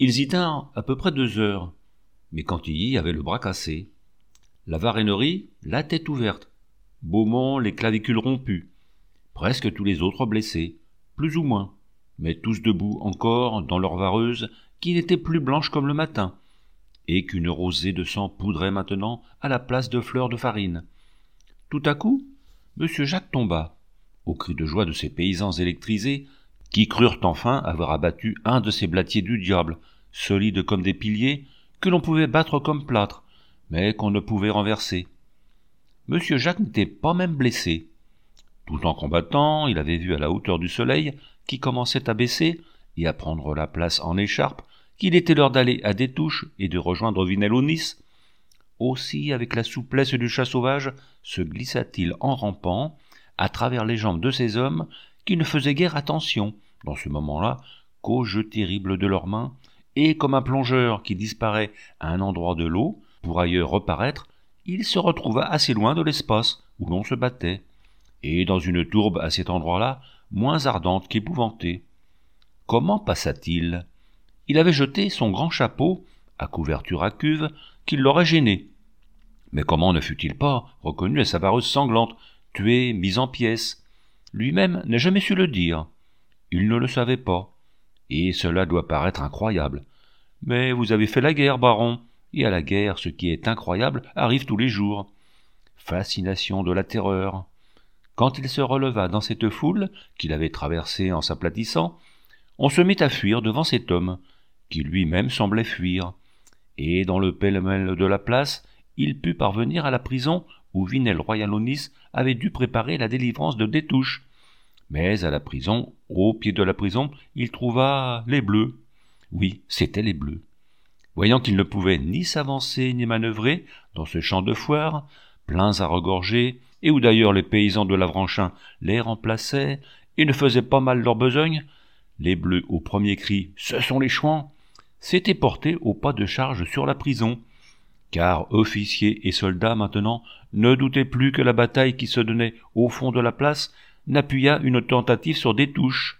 Ils y tinrent à peu près 2 heures, mais Cantilly avait le bras cassé. La Varennerie, la tête ouverte. Beaumont, les clavicules rompues. Presque tous les autres blessés, plus ou moins, mais tous debout encore dans leur vareuse qui n'était plus blanche comme le matin, et qu'une rosée de sang poudrait maintenant à la place de fleurs de farine. Tout à coup, M. Jacques tomba, au cri de joie de ces paysans électrisés qui crurent enfin avoir abattu un de ces blatiers du diable, solides comme des piliers, que l'on pouvait battre comme plâtre, mais qu'on ne pouvait renverser. M. Jacques n'était pas même blessé. Tout en combattant, il avait vu à la hauteur du soleil, qui commençait à baisser et à prendre la place en écharpe, qu'il était l'heure d'aller à Détouches et de rejoindre Vinelle-au-Nice. Aussi, avec la souplesse du chat sauvage, se glissa-t-il en rampant à travers les jambes de ces hommes qui ne faisaient guère attention, dans ce moment-là, qu'au jeu terrible de leurs mains, et comme un plongeur qui disparaît à un endroit de l'eau, pour ailleurs reparaître, il se retrouva assez loin de l'espace où l'on se battait, et dans une tourbe à cet endroit-là, moins ardente qu'épouvantée. Comment passa-t-il? Il avait jeté son grand chapeau, à couverture à cuve, qui l'aurait gêné. Mais comment ne fut-il pas reconnu à sa vareuse sanglante, tué, mis en pièces? Lui-même n'a jamais su le dire. Il ne le savait pas. Et cela doit paraître incroyable. Mais vous avez fait la guerre, baron, et à la guerre, ce qui est incroyable arrive tous les jours. Fascination de la terreur. Quand il se releva dans cette foule qu'il avait traversée en s'aplatissant, on se mit à fuir devant cet homme, qui lui-même semblait fuir, et dans le pêle-mêle de la place, il put parvenir à la prison où Vinelle-Royal-Aunis avait dû préparer la délivrance de Détouches. Mais à la prison, au pied de la prison, il trouva les Bleus. Oui, c'étaient les Bleus. Voyant qu'il ne pouvait ni s'avancer ni manœuvrer dans ce champ de foire, pleins à regorger, et où d'ailleurs les paysans de Lavranchin les remplaçaient et ne faisaient pas mal leur besogne, les Bleus, au premier cri « Ce sont les Chouans !» s'étaient portés au pas de charge sur la prison, car officiers et soldats maintenant ne doutaient plus que la bataille qui se donnait au fond de la place n'appuyât une tentative sur Détouches.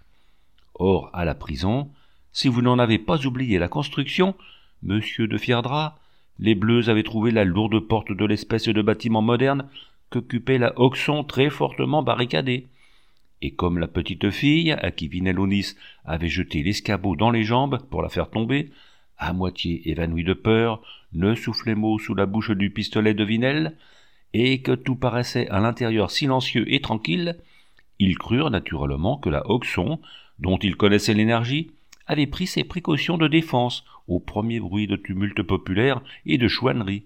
Or, à la prison, si vous n'en avez pas oublié la construction, monsieur de Fierdra, les Bleus avaient trouvé la lourde porte de l'espèce de bâtiment moderne qu'occupait la Auxon très fortement barricadée. Et comme la petite fille, à qui Vinelle-Aunis avait jeté l'escabeau dans les jambes pour la faire tomber, à moitié évanouie de peur, ne soufflait mot sous la bouche du pistolet de Vinelle, et que tout paraissait à l'intérieur silencieux et tranquille, ils crurent naturellement que la Auxon, dont ils connaissaient l'énergie, avait pris ses précautions de défense au premier bruit de tumulte populaire et de chouannerie.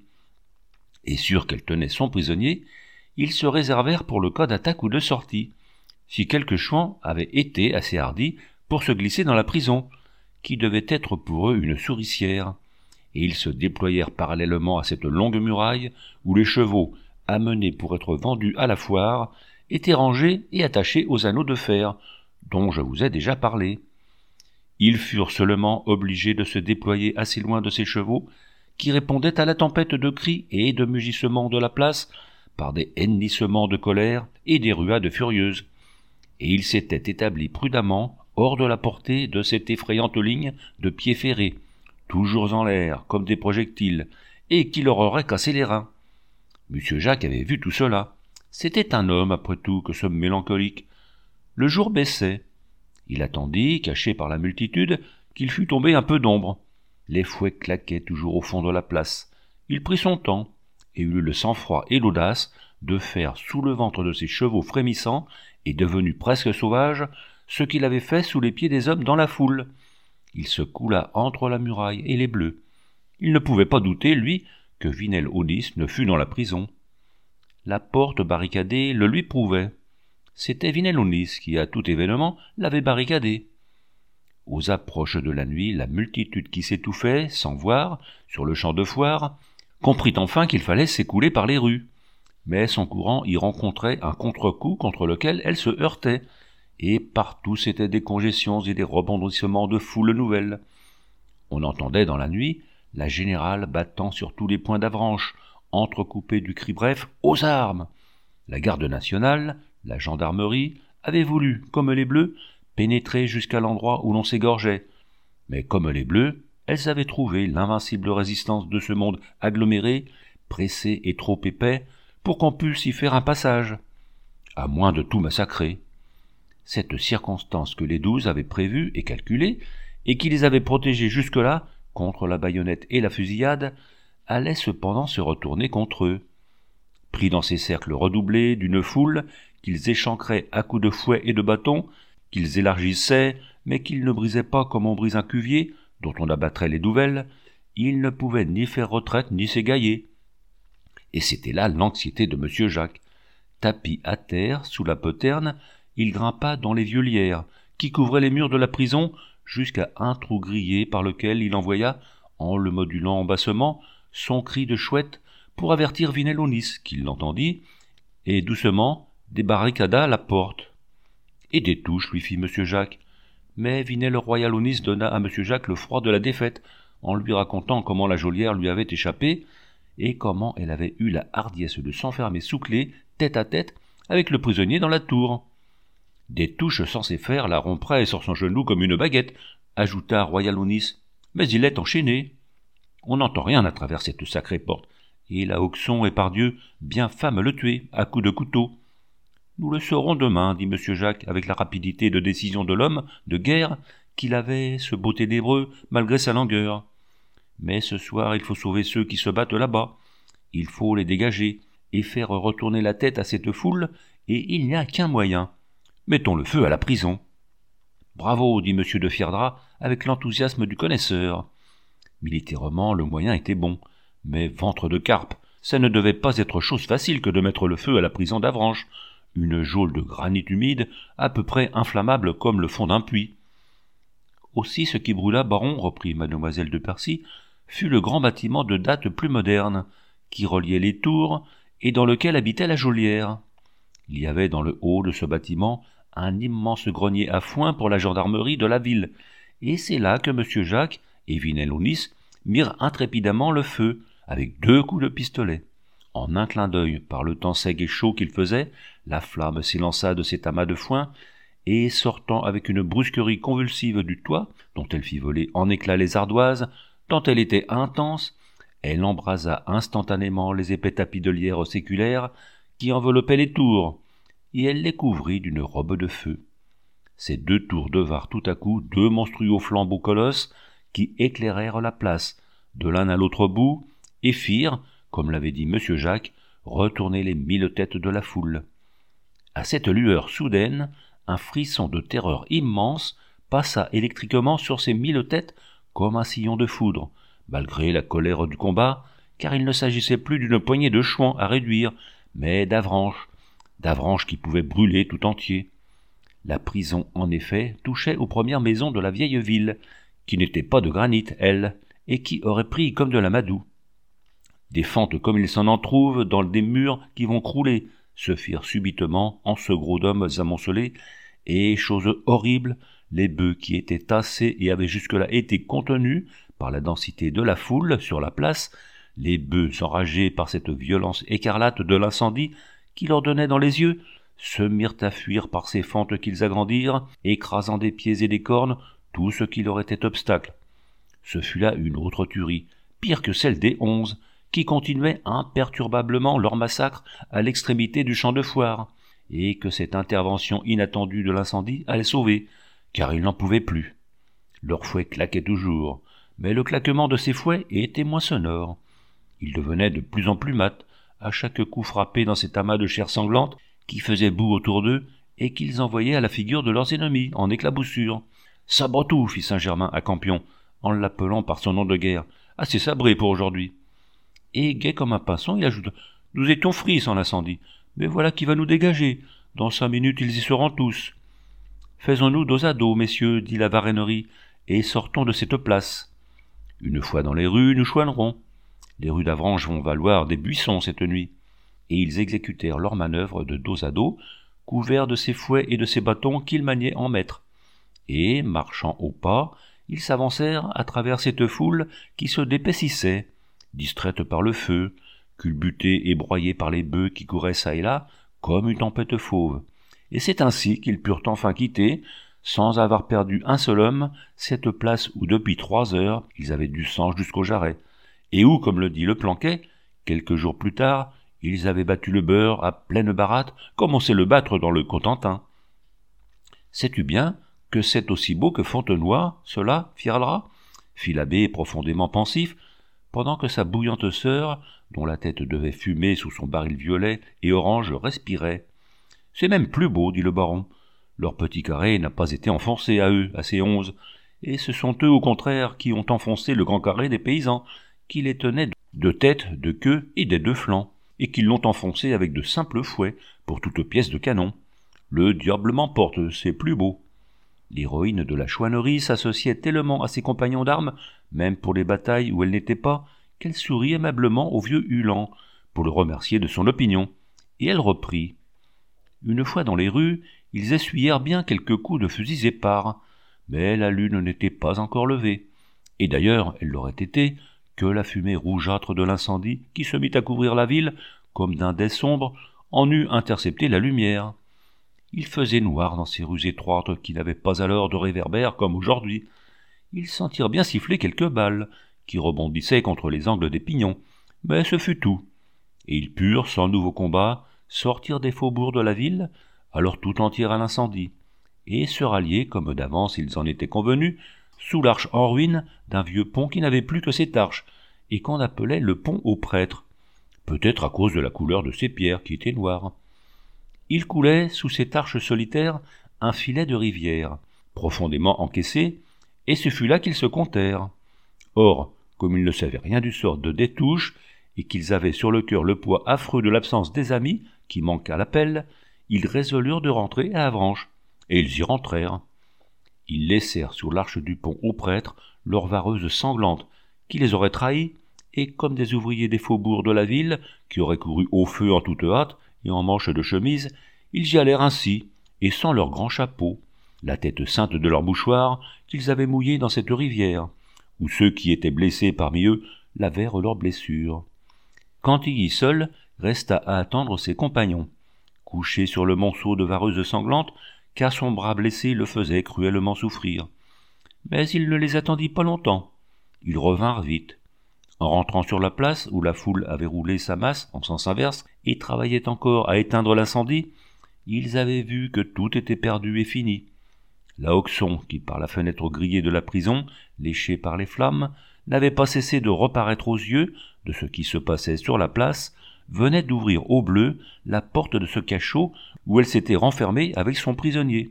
Et sûrs qu'elle tenait son prisonnier, ils se réservèrent pour le cas d'attaque ou de sortie, si quelques chouans avaient été assez hardis pour se glisser dans la prison, qui devait être pour eux une souricière, et ils se déployèrent parallèlement à cette longue muraille où les chevaux, amenés pour être vendus à la foire, étaient rangés et attachés aux anneaux de fer, dont je vous ai déjà parlé. Ils furent seulement obligés de se déployer assez loin de ces chevaux, qui répondaient à la tempête de cris et de mugissements de la place par des hennissements de colère et des ruades furieuses, et ils s'étaient établis prudemment hors de la portée de cette effrayante ligne de pieds ferrés, toujours en l'air comme des projectiles, et qui leur aurait cassé les reins. Monsieur Jacques avait vu tout cela. C'était un homme, après tout, que ce mélancolique. Le jour baissait. Il attendit, caché par la multitude, qu'il fût tombé un peu d'ombre. Les fouets claquaient toujours au fond de la place. Il prit son temps, et eut le sang-froid et l'audace de faire sous le ventre de ses chevaux frémissants et devenus presque sauvages ce qu'il avait fait sous les pieds des hommes dans la foule. Il se coula entre la muraille et les Bleus. Il ne pouvait pas douter, lui, que Vinelle-Aunis ne fût dans la prison. La porte barricadée le lui prouvait. C'était Vinelle-Aunis qui, à tout événement, l'avait barricadée. Aux approches de la nuit, la multitude qui s'étouffait, sans voir, sur le champ de foire, comprit enfin qu'il fallait s'écouler par les rues. Mais son courant y rencontrait un contre-coup contre lequel elle se heurtait, et partout c'étaient des congestions et des rebondissements de foules nouvelles. On entendait dans la nuit la générale battant sur tous les points d'Avranches, entrecoupée du cri bref « Aux armes !» La garde nationale, la gendarmerie, avaient voulu, comme les Bleus, pénétrer jusqu'à l'endroit où l'on s'égorgeait. Mais comme les Bleus, elles avaient trouvé l'invincible résistance de ce monde aggloméré, pressé et trop épais, pour qu'on puisse y faire un passage, à moins de tout massacrer. Cette circonstance que les 12 avaient prévue et calculée, et qui les avait protégés jusque-là, contre la baïonnette et la fusillade, allait cependant se retourner contre eux. Pris dans ces cercles redoublés d'une foule qu'ils échancraient à coups de fouet et de bâton, qu'ils élargissaient, mais qu'ils ne brisaient pas comme on brise un cuvier, dont on abattrait les douvelles, ils ne pouvaient ni faire retraite ni s'égailler. Et c'était là l'anxiété de M. Jacques. Tapi à terre, sous la poterne, il grimpa dans les vieux lierres, qui couvraient les murs de la prison, jusqu'à un trou grillé par lequel il envoya, en le modulant en bassement, son cri de chouette pour avertir Vinel-Aunis, qui l'entendit, et doucement débarricada la porte. Et des touches, lui fit M. Jacques. Mais Vinel-Royal-Aunis donna à M. Jacques le froid de la défaite, en lui racontant comment la geôlière lui avait échappé, et comment elle avait eu la hardiesse de s'enfermer sous clé, tête à tête, avec le prisonnier dans la tour. Des touches censées faire la romprait sur son genou comme une baguette, ajouta Royal-Aunis, mais il est enchaîné. On n'entend rien à travers cette sacrée porte, et la Hoxon est pardieu bien femme le tuer, à coups de couteau. Nous le saurons demain, dit M. Jacques, avec la rapidité de décision de l'homme de guerre qu'il avait, ce beau ténébreux, malgré sa langueur. Mais ce soir, il faut sauver ceux qui se battent là-bas. Il faut les dégager et faire retourner la tête à cette foule, et il n'y a qu'un moyen. Mettons le feu à la prison. Bravo, dit M. de Fierdra, avec l'enthousiasme du connaisseur. Militairement, le moyen était bon, mais ventre de carpe, ça ne devait pas être chose facile que de mettre le feu à la prison d'Avranches, une geôle de granit humide, à peu près inflammable comme le fond d'un puits. Aussi ce qui brûla, baron, reprit mademoiselle de Percy, fut le grand bâtiment de date plus moderne, qui reliait les tours, et dans lequel habitait la geôlière. Il y avait dans le haut de ce bâtiment un immense grenier à foin pour la gendarmerie de la ville, et c'est là que M. Jacques et Vinel-Aunis mirent intrépidement le feu, avec 2 coups de pistolet. En un clin d'œil, par le temps sec et chaud qu'il faisait, la flamme s'élança de cet amas de foin, et sortant avec une brusquerie convulsive du toit, dont elle fit voler en éclats les ardoises, tant elle était intense, elle embrasa instantanément les épais tapis de lierre séculaires qui enveloppaient les tours, et elle les couvrit d'une robe de feu. Ces 2 tours devinrent tout à coup 2 monstrueux flambeaux colosses qui éclairèrent la place, de l'un à l'autre bout, et firent, comme l'avait dit M. Jacques, retourner les 1000 têtes de la foule. À cette lueur soudaine, un frisson de terreur immense passa électriquement sur ces 1000 têtes comme un sillon de foudre, malgré la colère du combat, car il ne s'agissait plus d'une poignée de chouans à réduire, mais d'Avranches qui pouvaient brûler tout entier. La prison, en effet, touchait aux premières maisons de la vieille ville, qui n'étaient pas de granit, elles, et qui auraient pris comme de l'amadou. Des fentes comme il s'en en trouve dans des murs qui vont crouler, se firent subitement en ce gros d'hommes amoncelés, et, chose horrible, les bœufs qui étaient tassés et avaient jusque-là été contenus par la densité de la foule sur la place, les bœufs enragés par cette violence écarlate de l'incendie qui leur donnait dans les yeux, se mirent à fuir par ces fentes qu'ils agrandirent, écrasant des pieds et des cornes tout ce qui leur était obstacle. Ce fut là une autre tuerie, pire que celle des 11, qui continuaient imperturbablement leur massacre à l'extrémité du champ de foire, et que cette intervention inattendue de l'incendie allait sauver, car ils n'en pouvaient plus. Leurs fouets claquaient toujours, mais le claquement de ces fouets était moins sonore. Ils devenaient de plus en plus mat, à chaque coup frappé dans cet amas de chair sanglante qui faisait boue autour d'eux et qu'ils envoyaient à la figure de leurs ennemis en éclaboussures. « Sabre-tout » fit Saint-Germain à Campion, en l'appelant par son nom de guerre. « Assez sabré pour aujourd'hui. » Et gai comme un pinson, il ajoute « Nous étions frits sans l'incendie, mais voilà qui va nous dégager. Dans 5 minutes, ils y seront tous. »« Faisons-nous dos à dos, messieurs, dit la Varennerie, et sortons de cette place. Une fois dans les rues, nous choinerons. Les rues d'Avranches vont valoir des buissons cette nuit. » Et ils exécutèrent leur manœuvre de dos à dos, couverts de ces fouets et de ces bâtons qu'ils maniaient en maîtres. Et, marchant au pas, ils s'avancèrent à travers cette foule qui se d'épaississait, distraite par le feu, culbutée et broyée par les bœufs qui couraient çà et là, comme une tempête fauve. Et c'est ainsi qu'ils purent enfin quitter, sans avoir perdu un seul homme, cette place où depuis 3 heures ils avaient du sang jusqu'au jarret, et où, comme le dit le Planquet, quelques jours plus tard, ils avaient battu le beurre à pleine baratte, comme on sait le battre dans le Cotentin. Sais-tu bien que c'est aussi beau que Fontenoy, cela, Fierdra ? Fit l'abbé profondément pensif, pendant que sa bouillante sœur, dont la tête devait fumer sous son baril violet et orange, respirait. C'est même plus beau, dit le baron. Leur petit carré n'a pas été enfoncé à eux, à ces 11, et ce sont eux au contraire qui ont enfoncé le grand carré des paysans, qui les tenaient de tête, de queue et des 2 flancs, et qui l'ont enfoncé avec de simples fouets, pour toute pièce de canon. Le diable m'emporte, c'est plus beau. L'héroïne de la chouannerie s'associait tellement à ses compagnons d'armes, même pour les batailles où elle n'était pas, qu'elle sourit aimablement au vieux Hulan, pour le remercier de son opinion, et elle reprit. Une fois dans les rues, ils essuyèrent bien quelques coups de fusils épars, mais la lune n'était pas encore levée, et d'ailleurs elle l'aurait été, que la fumée rougeâtre de l'incendie, qui se mit à couvrir la ville, comme d'un dais sombre, en eût intercepté la lumière. Il faisait noir dans ces rues étroites qui n'avaient pas alors de réverbères comme aujourd'hui. Ils sentirent bien siffler quelques balles, qui rebondissaient contre les angles des pignons, mais ce fut tout. Et ils purent, sans nouveau combat, sortir des faubourgs de la ville, alors tout entière à l'incendie, et se rallier, comme d'avance ils en étaient convenus, sous l'arche en ruine d'un vieux pont qui n'avait plus que cette arche, et qu'on appelait le pont aux prêtres, peut-être à cause de la couleur de ses pierres qui étaient noires. Il coulait, sous cette arche solitaire, un filet de rivière, profondément encaissé, et ce fut là qu'ils se comptèrent. Or, comme ils ne savaient rien du sort de Détouche, et qu'ils avaient sur le cœur le poids affreux de l'absence des amis, qui manquent à l'appel, ils résolurent de rentrer à Avranches, et ils y rentrèrent. Ils laissèrent sur l'arche du pont aux prêtres leur vareuse sanglante, qui les aurait trahis, et comme des ouvriers des faubourgs de la ville, qui auraient couru au feu en toute hâte, et en manches de chemise, ils y allèrent ainsi, et sans leur grand chapeau, la tête ceinte de leur mouchoir qu'ils avaient mouillé dans cette rivière, où ceux qui étaient blessés parmi eux lavèrent leurs blessures. Cantilly seul resta à attendre ses compagnons, couché sur le monceau de vareuse sanglante, car son bras blessé le faisait cruellement souffrir. Mais il ne les attendit pas longtemps. Ils revinrent vite. En rentrant sur la place, où la foule avait roulé sa masse en sens inverse et travaillait encore à éteindre l'incendie, ils avaient vu que tout était perdu et fini. La Hoxon, qui par la fenêtre grillée de la prison, léchée par les flammes, n'avait pas cessé de reparaître aux yeux de ce qui se passait sur la place, venait d'ouvrir au bleu la porte de ce cachot où elle s'était renfermée avec son prisonnier.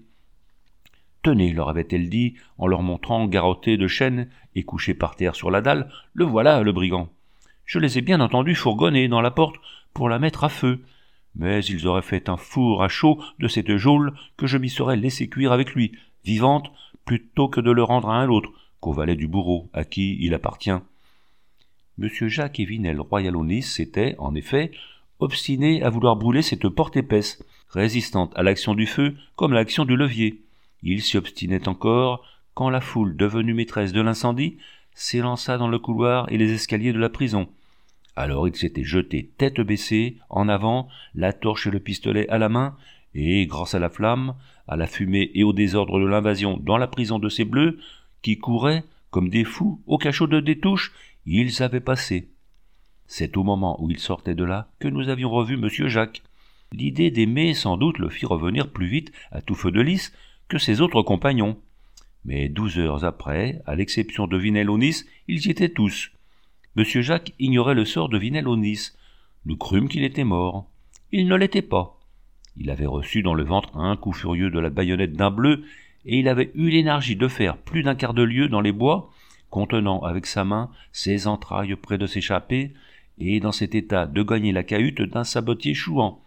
« Tenez, leur avait-elle dit, en leur montrant garrotté de chaînes et couché par terre sur la dalle, le voilà, le brigand. Je les ai bien entendus fourgonner dans la porte pour la mettre à feu, mais ils auraient fait un four à chaud de cette geôle que je m'y serais laissé cuire avec lui, vivante, plutôt que de le rendre à un autre, qu'au valet du bourreau, à qui il appartient. » Monsieur Jacques et Vinel Royalonis s'étaient, en effet, obstinés à vouloir brûler cette porte épaisse, résistante à l'action du feu comme à l'action du levier. Ils s'y obstinaient encore, quand la foule, devenue maîtresse de l'incendie, s'élança dans le couloir et les escaliers de la prison. Alors ils s'étaient jetés tête baissée, en avant, la torche et le pistolet à la main, et, grâce à la flamme, à la fumée et au désordre de l'invasion dans la prison de ces bleus, qui couraient, comme des fous, au cachot de Détouche, ils avaient passé. C'est au moment où ils sortaient de là que nous avions revu monsieur Jacques. L'idée d'aimer sans doute le fit revenir plus vite à tout feu de lys que ses autres compagnons. Mais 12 heures après, à l'exception de Vinel-Aunis, ils y étaient tous. Monsieur Jacques ignorait le sort de Vinel-Aunis. Nous crûmes qu'il était mort. Il ne l'était pas. Il avait reçu dans le ventre un coup furieux de la baïonnette d'un bleu, et il avait eu l'énergie de faire plus d'un quart de lieue dans les bois, contenant avec sa main ses entrailles près de s'échapper, et dans cet état de gagner la cahute d'un sabotier chouan.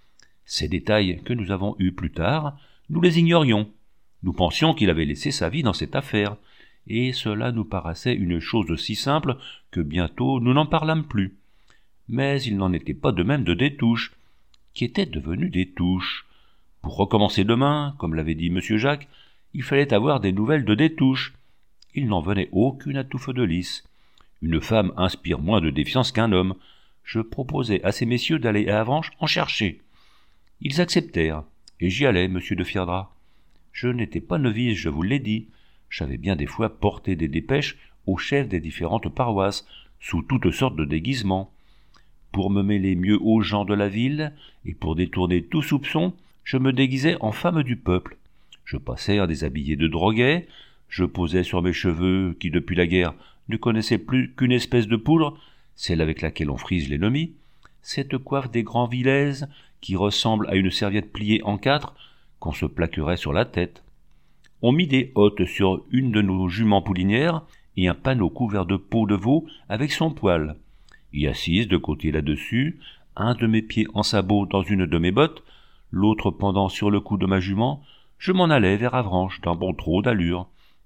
Ces détails que nous avons eus plus tard, nous les ignorions. Nous pensions qu'il avait laissé sa vie dans cette affaire, et cela nous paraissait une chose si simple que bientôt nous n'en parlâmes plus. Mais il n'en était pas de même de Détouche, qui était devenu Détouche. Pour recommencer demain, comme l'avait dit monsieur Jacques, il fallait avoir des nouvelles de Détouche. Il n'en venait aucune à tout feu de lys. Une femme inspire moins de défiance qu'un homme. Je proposai à ces messieurs d'aller à Avranches en chercher. Ils acceptèrent, et j'y allai, monsieur de Fierdra. Je n'étais pas novice, je vous l'ai dit. J'avais bien des fois porté des dépêches aux chefs des différentes paroisses, sous toutes sortes de déguisements. Pour me mêler mieux aux gens de la ville, et pour détourner tout soupçon, je me déguisais en femme du peuple. Je passais en déshabillé de droguet, je posais sur mes cheveux, qui depuis la guerre ne connaissaient plus qu'une espèce de poudre, celle avec laquelle on frise l'ennemi, cette coiffe des grands Villaises, qui ressemble à une serviette pliée en quatre, qu'on se plaquerait sur la tête. On mit des hottes sur une de nos juments poulinières, et un panneau couvert de peau de veau avec son poil. Y assise de côté là-dessus, un de mes pieds en sabot dans une de mes bottes, l'autre pendant sur le cou de ma jument, je m'en allais vers Avranches d'un bon trot d'allure.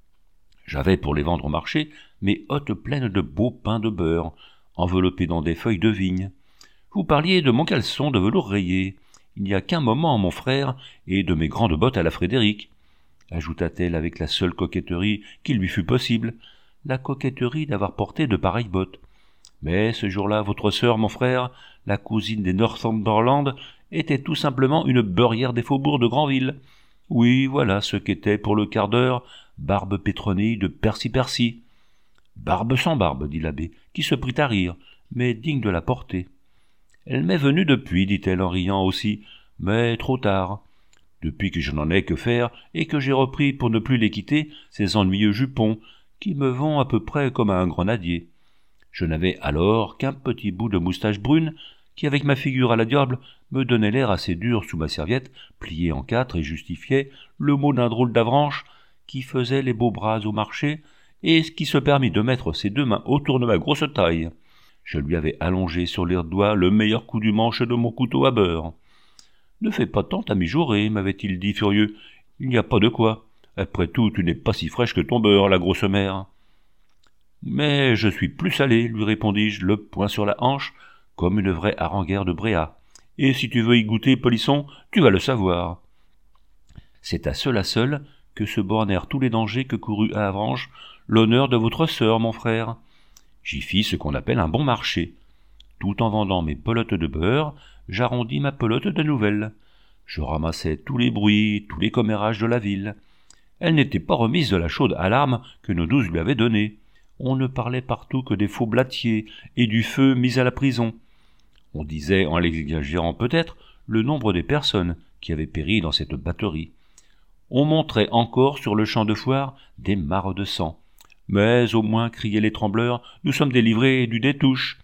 J'avais pour les vendre au marché mes hottes pleines de beaux pains de beurre, enveloppés dans des feuilles de vigne. Vous parliez de mon caleçon de velours rayé, il n'y a qu'un moment, mon frère, et de mes grandes bottes à la Frédéric, ajouta-t-elle avec la seule coquetterie qui lui fut possible, la coquetterie d'avoir porté de pareilles bottes. Mais ce jour-là, votre sœur, mon frère, la cousine des Northumberland, était tout simplement une beurrière des faubourgs de Granville. Oui, voilà ce qu'était pour le quart d'heure Barbe Pétronille de Percy. Barbe sans barbe, dit l'abbé, qui se prit à rire, mais digne de la portée. Elle m'est venue depuis, dit-elle en riant aussi, mais trop tard. Depuis que je n'en ai que faire, et que j'ai repris pour ne plus les quitter, ces ennuyeux jupons, qui me vont à peu près comme à un grenadier. Je n'avais alors qu'un petit bout de moustache brune, qui avec ma figure à la diable, me donnait l'air assez dur sous ma serviette, pliée en quatre et justifiait le mot d'un drôle d'Avranches, qui faisait les beaux bras au marché, et qui se permit de mettre ses deux mains autour de ma grosse taille. Je lui avais allongé sur les doigts le meilleur coup du manche de mon couteau à beurre. « Ne fais pas tant à mijorer, m'avait-il dit furieux. Il n'y a pas de quoi. Après tout, tu n'es pas si fraîche que ton beurre, la grosse mère. »« Mais je suis plus salé, lui répondis-je, le poing sur la hanche, comme une vraie haranguère de Bréa. Et si tu veux y goûter, polisson, tu vas le savoir. » C'est à cela seul que se bornèrent tous les dangers que courut à Avranches l'honneur de votre sœur, mon frère. J'y fis ce qu'on appelle un bon marché. Tout en vendant mes pelotes de beurre, j'arrondis ma pelote de nouvelles. Je ramassai tous les bruits, tous les commérages de la ville. Elle n'était pas remise de la chaude alarme que nos douze lui avaient donnée. On ne parlait partout que des faux blatiers et du feu mis à la prison. On disait, en l'exagérant peut-être, le nombre des personnes qui avaient péri dans cette batterie. On montrait encore sur le champ de foire des mares de sang. Mais au moins, criaient les trembleurs, nous sommes délivrés du Détouche.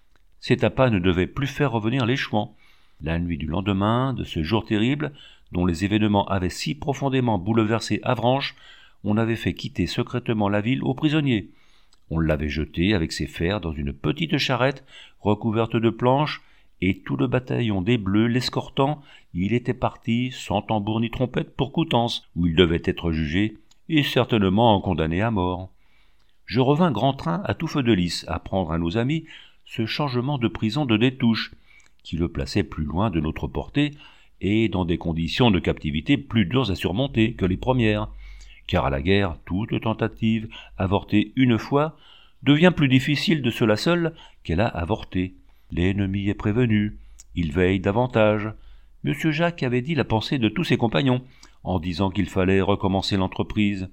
Cet appât ne devait plus faire revenir les Chouans. La nuit du lendemain, de ce jour terrible, dont les événements avaient si profondément bouleversé Avranches, on avait fait quitter secrètement la ville aux prisonniers. On l'avait jeté avec ses fers dans une petite charrette recouverte de planches, et tout le bataillon des Bleus l'escortant, il était parti sans tambour ni trompette pour Coutances, où il devait être jugé, et certainement condamné à mort. Je revins grand train à tout feu de lys apprendre à nos amis ce changement de prison de Détouche, qui le plaçait plus loin de notre portée et dans des conditions de captivité plus dures à surmonter que les premières, car à la guerre, toute tentative avortée une fois devient plus difficile de cela seul qu'elle a avorté. L'ennemi est prévenu, il veille davantage. Monsieur Jacques avait dit la pensée de tous ses compagnons, en disant qu'il fallait recommencer l'entreprise.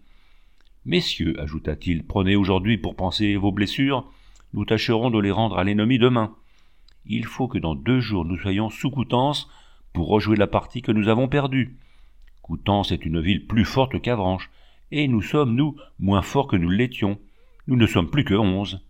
« Messieurs, ajouta-t-il, prenez aujourd'hui pour penser vos blessures, nous tâcherons de les rendre à l'ennemi demain. Il faut que dans 2 jours nous soyons sous Coutances pour rejouer la partie que nous avons perdue. Coutances est une ville plus forte qu'Avranches, et nous sommes, nous, moins forts que nous l'étions. Nous ne sommes plus que 11.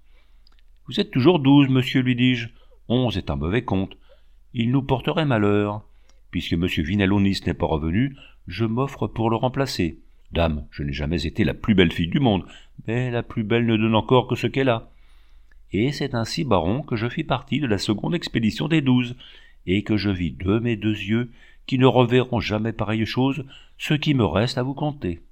« Vous êtes toujours 12, monsieur, lui dis-je. 11 est un mauvais compte. Il nous porterait malheur. Puisque monsieur Vinalonis n'est pas revenu, je m'offre pour le remplacer. Dame, je n'ai jamais été la plus belle fille du monde, mais la plus belle ne donne encore que ce qu'elle a. Et c'est ainsi, baron, que je fis partie de la seconde expédition des 12, et que je vis de mes 2 yeux, qui ne reverront jamais pareille chose, ce qui me reste à vous conter.